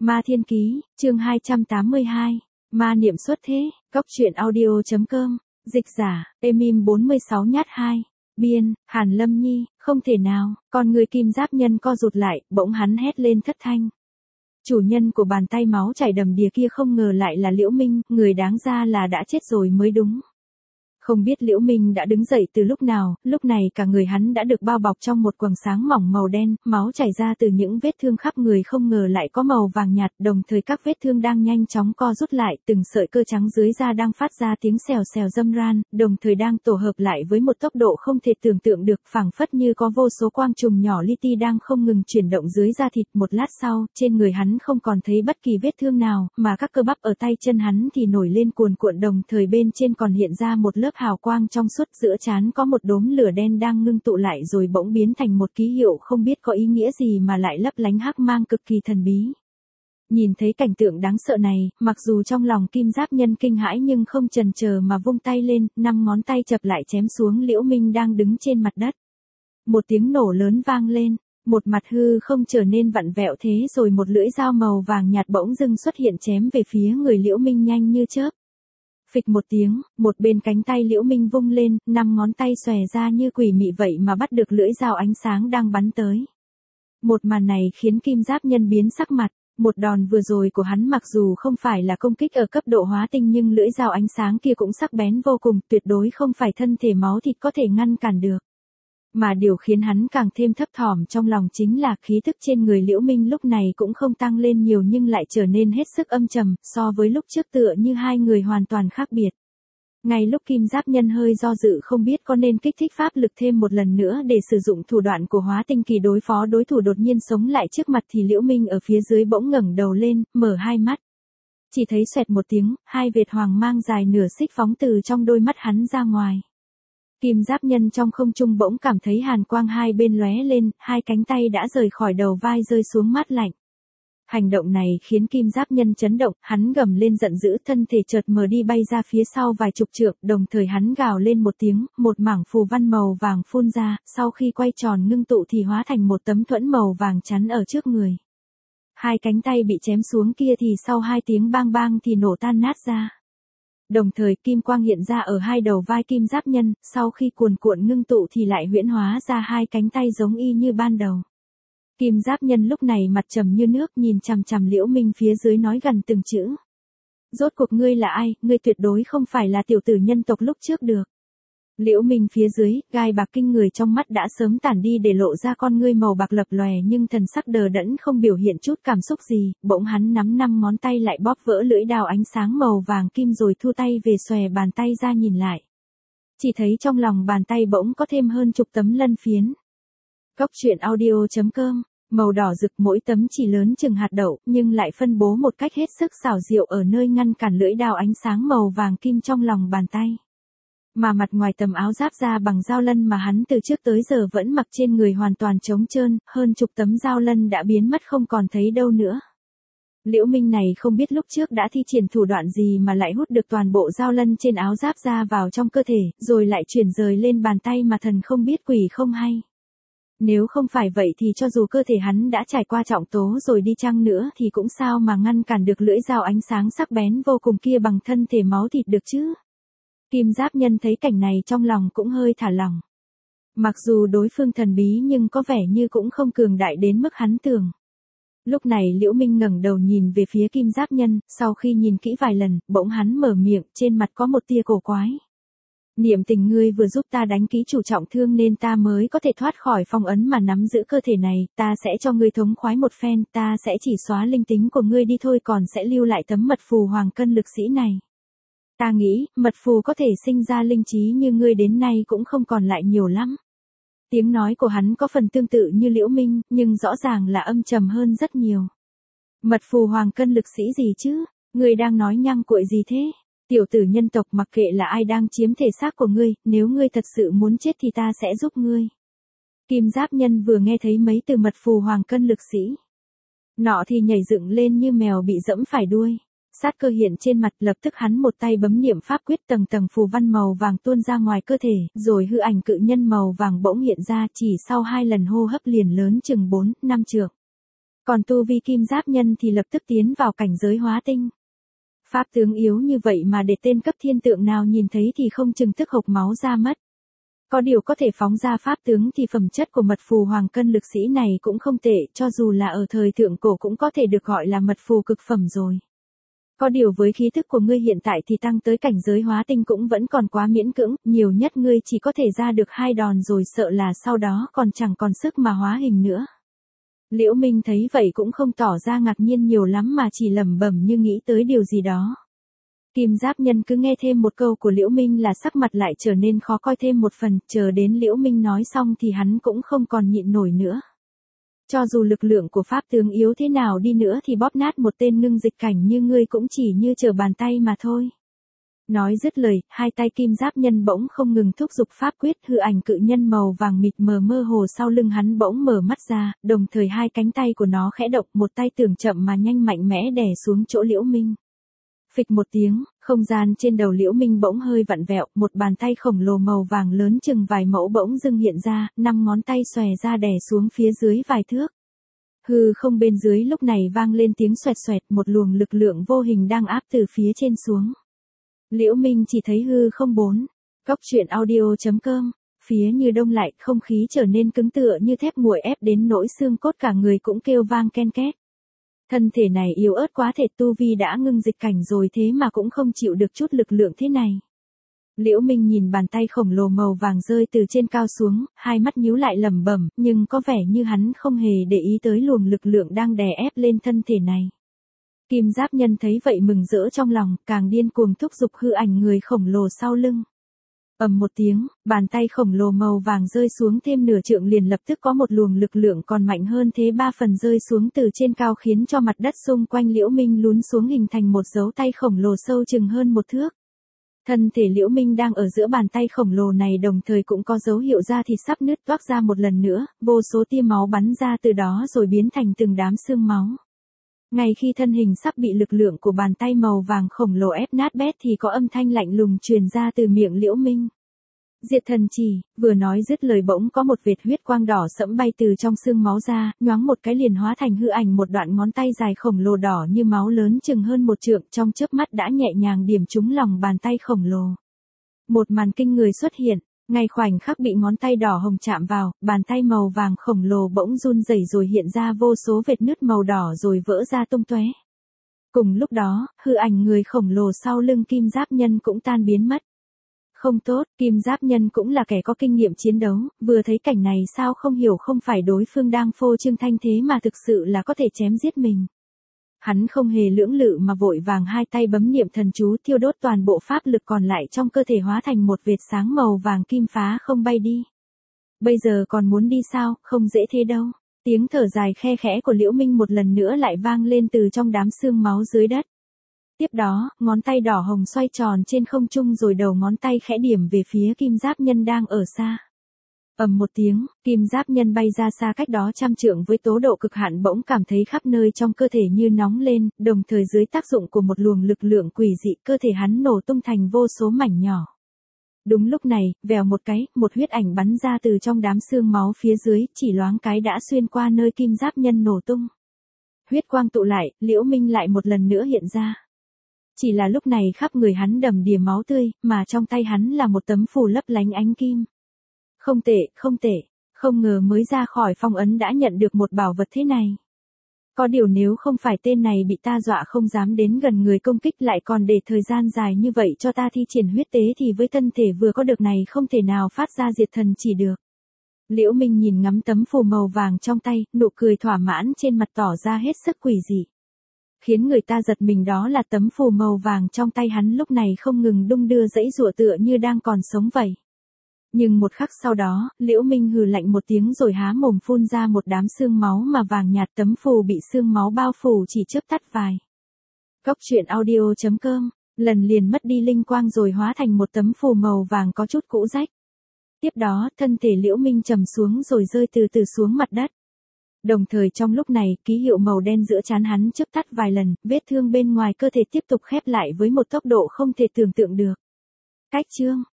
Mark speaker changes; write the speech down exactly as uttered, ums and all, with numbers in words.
Speaker 1: Ma Thiên Ký, chương hai trăm tám mươi hai, Ma Niệm Xuất Thế, Cốc truyện audio.com, dịch giả, Emim bốn mươi sáu nhát hai, biên, Hàn Lâm Nhi, không thể nào, con người Kim Giáp Nhân co rụt lại, bỗng hắn hét lên thất thanh. Chủ nhân của bàn tay máu chảy đầm đìa kia không ngờ lại là Liễu Minh, người đáng ra là đã chết rồi mới đúng. Không biết Liễu Minh đã đứng dậy từ lúc nào, lúc này cả người hắn đã được bao bọc trong một quầng sáng mỏng màu đen, máu chảy ra từ những vết thương khắp người không ngờ lại có màu vàng nhạt, đồng thời các vết thương đang nhanh chóng co rút lại, từng sợi cơ trắng dưới da đang phát ra tiếng xèo xèo râm ran, đồng thời đang tổ hợp lại với một tốc độ không thể tưởng tượng được, phảng phất như có vô số quang trùng nhỏ li ti đang không ngừng chuyển động dưới da thịt. Một lát sau, trên người hắn không còn thấy bất kỳ vết thương nào, mà các cơ bắp ở tay chân hắn thì nổi lên cuồn cuộn, đồng thời bên trên còn hiện ra một lớp hào quang trong suốt, giữa trán có một đốm lửa đen đang ngưng tụ lại rồi bỗng biến thành một ký hiệu không biết có ý nghĩa gì mà lại lấp lánh hắc mang cực kỳ thần bí. Nhìn thấy cảnh tượng đáng sợ này, mặc dù trong lòng Kim Giáp Nhân kinh hãi nhưng không chần chờ mà vung tay lên, năm ngón tay chập lại chém xuống Liễu Minh đang đứng trên mặt đất. Một tiếng nổ lớn vang lên, một mặt hư không trở nên vặn vẹo, thế rồi một lưỡi dao màu vàng nhạt bỗng dưng xuất hiện chém về phía người Liễu Minh nhanh như chớp. Phịch một tiếng, một bên cánh tay Liễu Minh vung lên, năm ngón tay xòe ra như quỷ mị vậy mà bắt được lưỡi dao ánh sáng đang bắn tới. Một màn này khiến Kim Giáp Nhân biến sắc mặt, một đòn vừa rồi của hắn mặc dù không phải là công kích ở cấp độ hóa tinh nhưng lưỡi dao ánh sáng kia cũng sắc bén vô cùng, tuyệt đối không phải thân thể máu thịt có thể ngăn cản được. Mà điều khiến hắn càng thêm thấp thỏm trong lòng chính là khí tức trên người Liễu Minh lúc này cũng không tăng lên nhiều nhưng lại trở nên hết sức âm trầm, so với lúc trước tựa như hai người hoàn toàn khác biệt. Ngay lúc Kim Giáp Nhân hơi do dự không biết có nên kích thích pháp lực thêm một lần nữa để sử dụng thủ đoạn của hóa tinh kỳ đối phó đối thủ đột nhiên sống lại trước mặt thì Liễu Minh ở phía dưới bỗng ngẩng đầu lên, mở hai mắt. Chỉ thấy xoẹt một tiếng, hai vệt hoàng mang dài nửa xích phóng từ trong đôi mắt hắn ra ngoài. Kim Giáp Nhân trong không trung bỗng cảm thấy hàn quang hai bên lóe lên, hai cánh tay đã rời khỏi đầu vai rơi xuống mát lạnh. Hành động này khiến Kim Giáp Nhân chấn động, hắn gầm lên giận dữ, thân thể chợt mờ đi bay ra phía sau vài chục trượng, đồng thời hắn gào lên một tiếng, một mảng phù văn màu vàng phun ra, sau khi quay tròn ngưng tụ thì hóa thành một tấm thuẫn màu vàng chắn ở trước người. Hai cánh tay bị chém xuống kia thì sau hai tiếng bang bang thì nổ tan nát ra. Đồng thời kim quang hiện ra ở hai đầu vai Kim Giáp Nhân, sau khi cuồn cuộn ngưng tụ thì lại huyễn hóa ra hai cánh tay giống y như ban đầu. Kim Giáp Nhân lúc này mặt trầm như nước nhìn chằm chằm Liễu Minh phía dưới nói gần từng chữ. Rốt cuộc ngươi là ai, ngươi tuyệt đối không phải là tiểu tử nhân tộc lúc trước được. Liễu Minh phía dưới, gai bạc kinh người trong mắt đã sớm tản đi để lộ ra con ngươi màu bạc lập lòe nhưng thần sắc đờ đẫn không biểu hiện chút cảm xúc gì, bỗng hắn nắm năm ngón tay lại bóp vỡ lưỡi đao ánh sáng màu vàng kim rồi thu tay về xòe bàn tay ra nhìn lại. Chỉ thấy trong lòng bàn tay bỗng có thêm hơn chục tấm lân phiến. Cốc truyện audio.com, màu đỏ rực, mỗi tấm chỉ lớn chừng hạt đậu nhưng lại phân bố một cách hết sức xảo diệu ở nơi ngăn cản lưỡi đao ánh sáng màu vàng kim trong lòng bàn tay. Mà mặt ngoài tầm áo giáp da bằng dao lân mà hắn từ trước tới giờ vẫn mặc trên người hoàn toàn trống trơn, hơn chục tấm dao lân đã biến mất không còn thấy đâu nữa. Liễu Minh này không biết lúc trước đã thi triển thủ đoạn gì mà lại hút được toàn bộ dao lân trên áo giáp da vào trong cơ thể, rồi lại chuyển rời lên bàn tay mà thần không biết quỷ không hay. Nếu không phải vậy thì cho dù cơ thể hắn đã trải qua trọng tố rồi đi chăng nữa thì cũng sao mà ngăn cản được lưỡi dao ánh sáng sắc bén vô cùng kia bằng thân thể máu thịt được chứ. Kim Giáp Nhân thấy cảnh này trong lòng cũng hơi thả lỏng. Mặc dù đối phương thần bí nhưng có vẻ như cũng không cường đại đến mức hắn tưởng. Lúc này Liễu Minh ngẩng đầu nhìn về phía Kim Giáp Nhân, sau khi nhìn kỹ vài lần, bỗng hắn mở miệng, trên mặt có một tia cổ quái. Niệm tình ngươi vừa giúp ta đánh ký chủ trọng thương nên ta mới có thể thoát khỏi phong ấn mà nắm giữ cơ thể này, ta sẽ cho ngươi thống khoái một phen, ta sẽ chỉ xóa linh tính của ngươi đi thôi còn sẽ lưu lại tấm mật phù hoàng cân lực sĩ này. Ta nghĩ, mật phù có thể sinh ra linh trí như ngươi đến nay cũng không còn lại nhiều lắm. Tiếng nói của hắn có phần tương tự như Liễu Minh, nhưng rõ ràng là âm trầm hơn rất nhiều. Mật phù hoàng cân lực sĩ gì chứ? Ngươi đang nói nhăng cuội gì thế? Tiểu tử nhân tộc, mặc kệ là ai đang chiếm thể xác của ngươi, nếu ngươi thật sự muốn chết thì ta sẽ giúp ngươi. Kim Giáp Nhân vừa nghe thấy mấy từ mật phù hoàng cân lực sĩ. Nọ thì nhảy dựng lên như mèo bị dẫm phải đuôi. Sát cơ hiện trên mặt, lập tức hắn một tay bấm niệm pháp quyết, tầng tầng phù văn màu vàng tuôn ra ngoài cơ thể, rồi hư ảnh cự nhân màu vàng bỗng hiện ra, chỉ sau hai lần hô hấp liền lớn chừng bốn, năm trượng. Còn tu vi kim giáp nhân thì lập tức tiến vào cảnh giới hóa tinh. Pháp tướng yếu như vậy mà để tên cấp thiên tượng nào nhìn thấy thì không chừng tức hộc máu ra mất. Có điều có thể phóng ra pháp tướng thì phẩm chất của mật phù hoàng cân lực sĩ này cũng không tệ, cho dù là ở thời thượng cổ cũng có thể được gọi là mật phù cực phẩm rồi. Có điều với khí thức của ngươi hiện tại thì tăng tới cảnh giới hóa tinh cũng vẫn còn quá miễn cưỡng, nhiều nhất ngươi chỉ có thể ra được hai đòn rồi, sợ là sau đó còn chẳng còn sức mà hóa hình nữa. Liễu Minh thấy vậy cũng không tỏ ra ngạc nhiên nhiều lắm mà chỉ lẩm bẩm như nghĩ tới điều gì đó. Kim giáp nhân cứ nghe thêm một câu của Liễu Minh là sắc mặt lại trở nên khó coi thêm một phần, chờ đến Liễu Minh nói xong thì hắn cũng không còn nhịn nổi nữa. Cho dù lực lượng của pháp tướng yếu thế nào đi nữa thì bóp nát một tên ngưng dịch cảnh như ngươi cũng chỉ như trở bàn tay mà thôi. Nói dứt lời, hai tay kim giáp nhân bỗng không ngừng thúc giục pháp quyết, hư ảnh cự nhân màu vàng mịt mờ mơ hồ sau lưng hắn bỗng mở mắt ra, đồng thời hai cánh tay của nó khẽ động, một tay tưởng chậm mà nhanh mạnh mẽ đè xuống chỗ Liễu Minh. Phịch một tiếng, không gian trên đầu Liễu Minh bỗng hơi vặn vẹo, một bàn tay khổng lồ màu vàng lớn chừng vài mẫu bỗng dưng hiện ra, năm ngón tay xòe ra đè xuống phía dưới vài thước. Hư không bên dưới lúc này vang lên tiếng xoẹt xoẹt, một luồng lực lượng vô hình đang áp từ phía trên xuống. Liễu Minh chỉ thấy hư không bốn. Góc truyện audio chấm com, phía như đông lại, không khí trở nên cứng tựa như thép nguội ép đến nỗi xương cốt cả người cũng kêu vang ken két. Thân thể này yếu ớt quá thể, tu vi đã ngưng dịch cảnh rồi thế mà cũng không chịu được chút lực lượng thế này. Liễu Minh nhìn bàn tay khổng lồ màu vàng rơi từ trên cao xuống, hai mắt nhíu lại lẩm bẩm, nhưng có vẻ như hắn không hề để ý tới luồng lực lượng đang đè ép lên thân thể này. Kim giáp nhân thấy vậy mừng rỡ trong lòng, càng điên cuồng thúc giục hư ảnh người khổng lồ sau lưng. Ầm một tiếng, bàn tay khổng lồ màu vàng rơi xuống thêm nửa trượng liền lập tức có một luồng lực lượng còn mạnh hơn thế ba phần rơi xuống từ trên cao khiến cho mặt đất xung quanh Liễu Minh lún xuống hình thành một dấu tay khổng lồ sâu chừng hơn một thước. Thân thể Liễu Minh đang ở giữa bàn tay khổng lồ này đồng thời cũng có dấu hiệu da thịt sắp nứt toác ra một lần nữa, vô số tia máu bắn ra từ đó rồi biến thành từng đám xương máu. Ngay khi thân hình sắp bị lực lượng của bàn tay màu vàng khổng lồ ép nát bét thì có âm thanh lạnh lùng truyền ra từ miệng Liễu Minh. Diệt thần chỉ, vừa nói dứt lời bỗng có một vệt huyết quang đỏ sẫm bay từ trong xương máu ra, nhoáng một cái liền hóa thành hư ảnh một đoạn ngón tay dài khổng lồ đỏ như máu lớn chừng hơn một trượng, trong chớp mắt đã nhẹ nhàng điểm trúng lòng bàn tay khổng lồ. Một màn kinh người xuất hiện, ngay khoảnh khắc bị ngón tay đỏ hồng chạm vào, bàn tay màu vàng khổng lồ bỗng run rẩy rồi hiện ra vô số vệt nứt màu đỏ rồi vỡ ra tung tóe. Cùng lúc đó, hư ảnh người khổng lồ sau lưng kim giáp nhân cũng tan biến mất. Không tốt, kim giáp nhân cũng là kẻ có kinh nghiệm chiến đấu, vừa thấy cảnh này sao không hiểu không phải đối phương đang phô trương thanh thế mà thực sự là có thể chém giết mình. Hắn không hề lưỡng lự mà vội vàng hai tay bấm niệm thần chú thiêu đốt toàn bộ pháp lực còn lại trong cơ thể hóa thành một vệt sáng màu vàng kim phá không bay đi. Bây giờ còn muốn đi sao, không dễ thế đâu. Tiếng thở dài khe khẽ của Liễu Minh một lần nữa lại vang lên từ trong đám xương máu dưới đất. Tiếp đó, ngón tay đỏ hồng xoay tròn trên không trung rồi đầu ngón tay khẽ điểm về phía kim giáp nhân đang ở xa. Ầm một tiếng, kim giáp nhân bay ra xa cách đó trăm trượng với tốc độ cực hạn bỗng cảm thấy khắp nơi trong cơ thể như nóng lên, đồng thời dưới tác dụng của một luồng lực lượng quỷ dị cơ thể hắn nổ tung thành vô số mảnh nhỏ. Đúng lúc này, vèo một cái, một huyết ảnh bắn ra từ trong đám xương máu phía dưới, chỉ loáng cái đã xuyên qua nơi kim giáp nhân nổ tung. Huyết quang tụ lại, Liễu Minh lại một lần nữa hiện ra. Chỉ là lúc này khắp người hắn đầm đìa máu tươi, mà trong tay hắn là một tấm phù lấp lánh ánh kim. Không tệ, không tệ, không ngờ mới ra khỏi phong ấn đã nhận được một bảo vật thế này. Có điều nếu không phải tên này bị ta dọa không dám đến gần người công kích lại còn để thời gian dài như vậy cho ta thi triển huyết tế thì với thân thể vừa có được này không thể nào phát ra diệt thần chỉ được. Liễu Minh nhìn ngắm tấm phù màu vàng trong tay, nụ cười thỏa mãn trên mặt tỏ ra hết sức quỷ dị. Khiến người ta giật mình đó là tấm phù màu vàng trong tay hắn lúc này không ngừng đung đưa giãy giụa tựa như đang còn sống vậy. Nhưng một khắc sau đó, Liễu Minh hừ lạnh một tiếng rồi há mồm phun ra một đám xương máu mà vàng nhạt, tấm phù bị xương máu bao phủ chỉ chớp tắt vài. Góc truyện audio chấm com, lần liền mất đi linh quang rồi hóa thành một tấm phù màu vàng có chút cũ rách. Tiếp đó, thân thể Liễu Minh trầm xuống rồi rơi từ từ xuống mặt đất. Đồng thời trong lúc này, ký hiệu màu đen giữa trán hắn chớp tắt vài lần, vết thương bên ngoài cơ thể tiếp tục khép lại với một tốc độ không thể tưởng tượng được. Cách chương